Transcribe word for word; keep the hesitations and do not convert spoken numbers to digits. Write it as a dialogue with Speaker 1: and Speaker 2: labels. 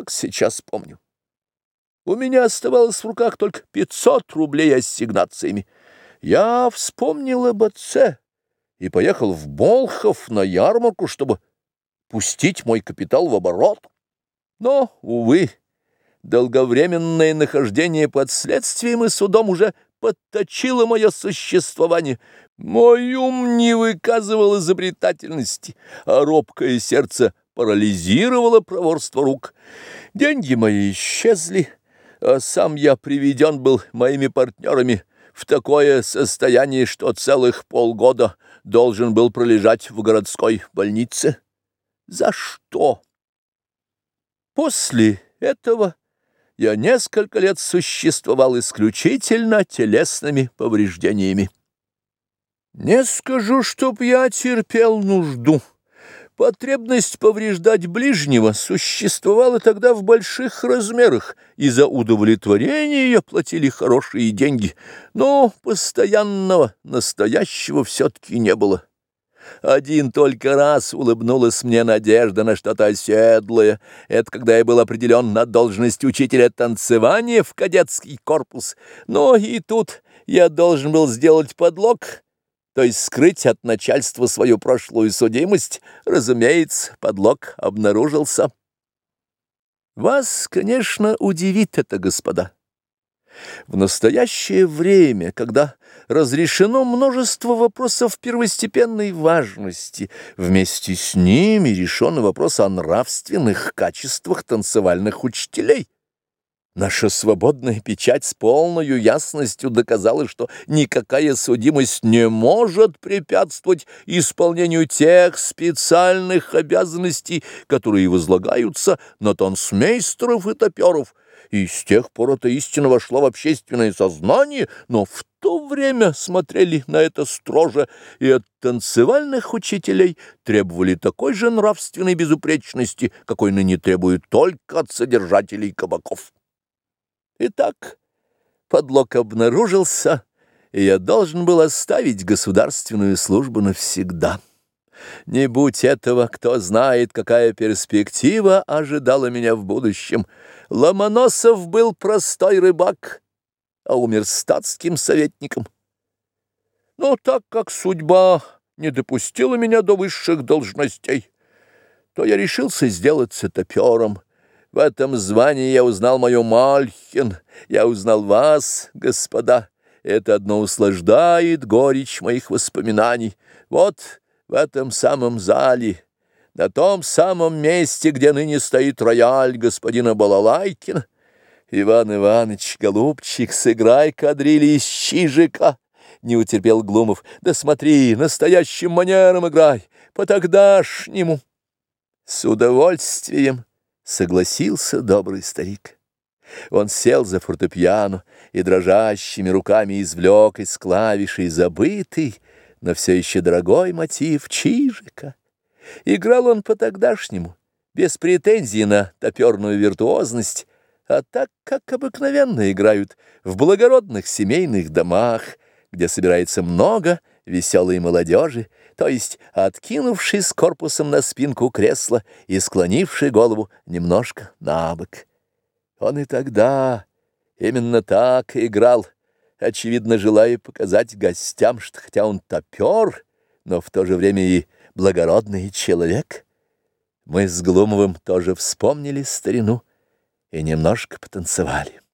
Speaker 1: как сейчас помню. У меня оставалось в руках только пятьсот рублей ассигнациями. Я вспомнил об отце и поехал в Болхов на ярмарку, чтобы пустить мой капитал в оборот. Но, увы, долговременное нахождение под следствием и судом уже подточило мое существование. Мой ум не выказывал изобретательности, а робкое сердце парализировало проворство рук. Деньги мои исчезли, а сам я приведен был моими партнерами в такое состояние, что целых полгода должен был пролежать в городской больнице. За что? После этого я несколько лет существовал исключительно телесными повреждениями. Не скажу, чтоб я терпел нужду. Потребность повреждать ближнего существовала тогда в больших размерах, и за удовлетворение ее платили хорошие деньги, но постоянного, настоящего все-таки не было. Один только раз улыбнулась мне надежда на что-то оседлое. Это когда я был определен на должность учителя танцевания в кадетский корпус. Но и тут я должен был сделать подлог, то есть скрыть от начальства свою прошлую судимость. Разумеется, подлог обнаружился. Вас, конечно, удивит это, господа. В настоящее время, когда разрешено множество вопросов первостепенной важности, вместе с ними решен вопрос о нравственных качествах танцевальных учителей. Наша свободная печать с полной ясностью доказала, что никакая судимость не может препятствовать исполнению тех специальных обязанностей, которые возлагаются на танцмейстеров и топеров. И с тех пор эта истина вошла в общественное сознание, но в то время смотрели на это строже, и от танцевальных учителей требовали такой же нравственной безупречности, какой ныне требуют только от содержателей кабаков. Итак, подлог обнаружился, и я должен был оставить государственную службу навсегда. Не будь этого, кто знает, какая перспектива ожидала меня в будущем. Ломоносов был простой рыбак, а умер статским советником. Но так как судьба не допустила меня до высших должностей, то я решился сделаться топером. В этом звании я узнал мою Мальхен, я узнал вас, господа. Это одно услаждает горечь моих воспоминаний. Вот в этом самом зале, на том самом месте, где ныне стоит рояль господина Балалайкина. Иван Иванович, голубчик, сыграй кадрили из Чижика, не утерпел Глумов. Да смотри, настоящим манером играй, по-тогдашнему. С удовольствием согласился добрый старик. Он сел за фортепиано и дрожащими руками извлек из клавишей забытый, но все еще дорогой мотив Чижика. Играл он по-тогдашнему, без претензий на топерную виртуозность, а так, как обыкновенно играют в благородных семейных домах, где собирается много веселой молодежи, то есть откинувшись корпусом на спинку кресла и склонивший голову немножко на бок. Он и тогда именно так играл, очевидно, желая показать гостям, что хотя он топер, но в то же время и благородный человек. Мы с Глумовым тоже вспомнили старину и немножко потанцевали.